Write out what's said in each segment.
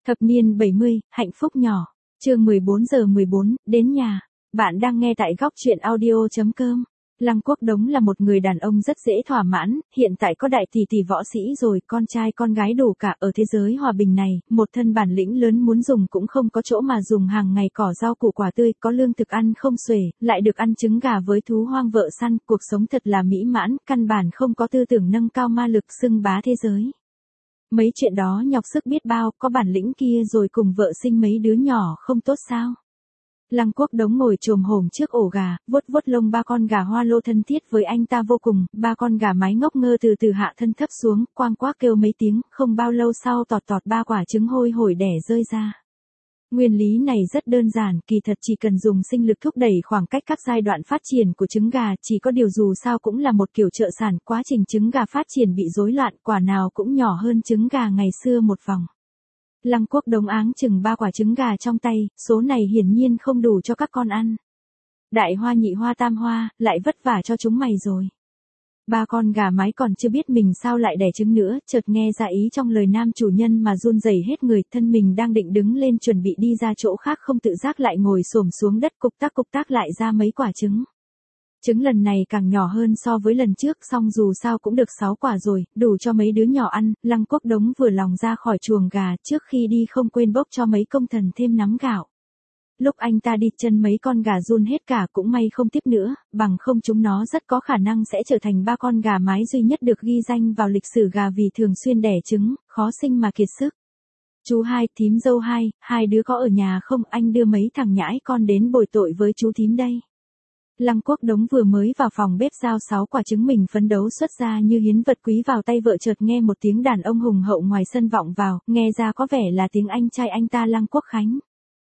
Thập niên 70, hạnh phúc nhỏ. Chương 14:14, đến nhà. Bạn đang nghe tại góc truyện audio.com. Lăng Quốc Đống là một người đàn ông rất dễ thỏa mãn, hiện tại có đại tỷ tỷ võ sĩ rồi, con trai con gái đủ cả. Ở thế giới hòa bình này, một thân bản lĩnh lớn muốn dùng cũng không có chỗ mà dùng, hàng ngày cỏ rau củ quả tươi, có lương thực ăn không xuể, lại được ăn trứng gà với thú hoang vợ săn, cuộc sống thật là mỹ mãn, căn bản không có tư tưởng nâng cao ma lực xưng bá thế giới. Mấy chuyện đó nhọc sức biết bao, có bản lĩnh kia rồi cùng vợ sinh mấy đứa nhỏ không tốt sao? Lăng Quốc Đống ngồi chồm hổm trước ổ gà, vuốt vuốt lông ba con gà hoa lô thân thiết với anh ta vô cùng, ba con gà mái ngốc ngơ từ từ hạ thân thấp xuống, quang quác kêu mấy tiếng, không bao lâu sau tọt tọt ba quả trứng hôi hổi đẻ rơi ra. Nguyên lý này rất đơn giản, kỳ thật chỉ cần dùng sinh lực thúc đẩy khoảng cách các giai đoạn phát triển của trứng gà, chỉ có điều dù sao cũng là một kiểu trợ sản, quá trình trứng gà phát triển bị rối loạn, quả nào cũng nhỏ hơn trứng gà ngày xưa một vòng. Lăng Quốc Đống áng chừng ba quả trứng gà trong tay, số này hiển nhiên không đủ cho các con ăn. Đại hoa nhị hoa tam hoa, lại vất vả cho chúng mày rồi. Ba con gà mái còn chưa biết mình sao lại đẻ trứng nữa, chợt nghe ra ý trong lời nam chủ nhân mà run rẩy hết người, thân mình đang định đứng lên chuẩn bị đi ra chỗ khác không tự giác lại ngồi xổm xuống đất, cục tác lại ra mấy quả trứng. Trứng lần này càng nhỏ hơn so với lần trước, song dù sao cũng được 6 quả rồi, đủ cho mấy đứa nhỏ ăn. Lăng Quốc Đống vừa lòng ra khỏi chuồng gà, trước khi đi không quên bốc cho mấy công thần thêm nắm gạo. Lúc anh ta đi chân mấy con gà run hết cả, cũng may không tiếp nữa, bằng không chúng nó rất có khả năng sẽ trở thành ba con gà mái duy nhất được ghi danh vào lịch sử gà vì thường xuyên đẻ trứng, khó sinh mà kiệt sức. Chú hai, thím dâu hai, hai đứa có ở nhà không, anh đưa mấy thằng nhãi con đến bồi tội với chú thím đây. Lăng Quốc Đống vừa mới vào phòng bếp giao 6 quả trứng mình phấn đấu xuất ra như hiến vật quý vào tay vợ, chợt nghe một tiếng đàn ông hùng hậu ngoài sân vọng vào, nghe ra có vẻ là tiếng anh trai anh ta Lăng Quốc Khánh.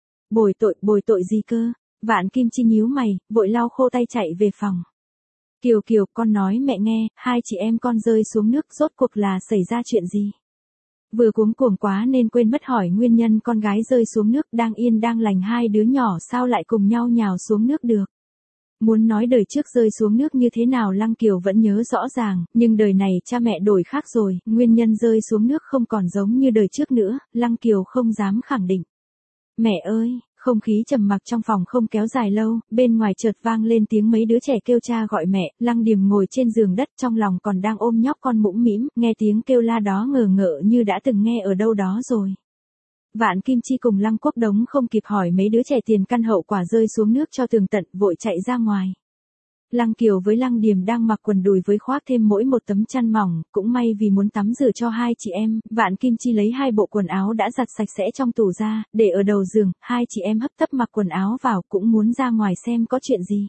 Bồi tội gì cơ? Vạn Kim Chi nhíu mày, vội lau khô tay chạy về phòng. Kiều, con nói mẹ nghe, hai chị em con rơi xuống nước rốt cuộc là xảy ra chuyện gì? Vừa cuống cuồng quá nên quên mất hỏi nguyên nhân con gái rơi xuống nước, đang yên đang lành hai đứa nhỏ sao lại cùng nhau nhào xuống nước được. Muốn nói đời trước rơi xuống nước như thế nào Lăng Kiều vẫn nhớ rõ ràng, nhưng đời này cha mẹ đổi khác rồi, nguyên nhân rơi xuống nước không còn giống như đời trước nữa, Lăng Kiều không dám khẳng định. Mẹ ơi, không khí trầm mặc trong phòng không kéo dài lâu, bên ngoài chợt vang lên tiếng mấy đứa trẻ kêu cha gọi mẹ. Lăng Điềm ngồi trên giường đất trong lòng còn đang ôm nhóc con mũm mĩm, nghe tiếng kêu la đó ngờ ngợ như đã từng nghe ở đâu đó rồi. Vạn Kim Chi cùng Lăng Quốc Đống không kịp hỏi mấy đứa trẻ tiền căn hậu quả rơi xuống nước cho tường tận, vội chạy ra ngoài. Lăng Kiều với Lăng Điềm đang mặc quần đùi với khoác thêm mỗi một tấm chăn mỏng, cũng may vì muốn tắm rửa cho hai chị em, Vạn Kim Chi lấy hai bộ quần áo đã giặt sạch sẽ trong tủ ra, để ở đầu giường, hai chị em hấp tấp mặc quần áo vào, cũng muốn ra ngoài xem có chuyện gì.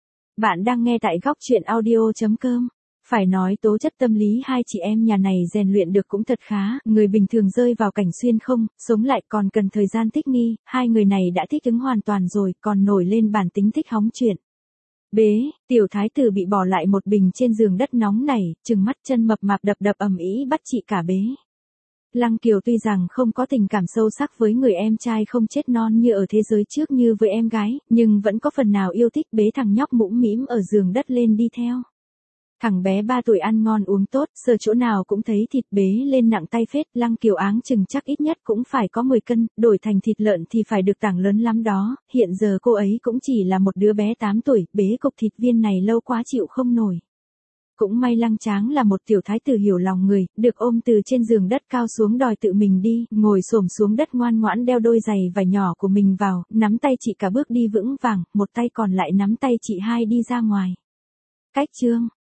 Bạn đang nghe tại góc truyện audio.com. Phải nói tố chất tâm lý hai chị em nhà này rèn luyện được cũng thật khá, người bình thường rơi vào cảnh xuyên không, sống lại còn cần thời gian thích nghi, hai người này đã thích ứng hoàn toàn rồi, còn nổi lên bản tính thích hóng chuyện. Bế, tiểu thái tử bị bỏ lại một mình trên giường đất nóng này, trừng mắt chân mập mạp đập ầm ĩ bắt chị cả bế. Lăng Kiều tuy rằng không có tình cảm sâu sắc với người em trai không chết non như ở thế giới trước như với em gái, nhưng vẫn có phần nào yêu thích bế thằng nhóc mũm mĩm ở giường đất lên đi theo. Thằng bé 3 tuổi ăn ngon uống tốt, sờ chỗ nào cũng thấy thịt, bế lên nặng tay phết. Lăng Kiều áng chừng chắc ít nhất cũng phải có 10 cân, đổi thành thịt lợn thì phải được tảng lớn lắm đó, hiện giờ cô ấy cũng chỉ là một đứa bé 8 tuổi, bế cục thịt viên này lâu quá chịu không nổi. Cũng may Lăng Tráng là một tiểu thái tử hiểu lòng người, được ôm từ trên giường đất cao xuống đòi tự mình đi, ngồi xổm xuống đất ngoan ngoãn đeo đôi giày vải nhỏ của mình vào, nắm tay chị cả bước đi vững vàng, một tay còn lại nắm tay chị hai đi ra ngoài. Cách chương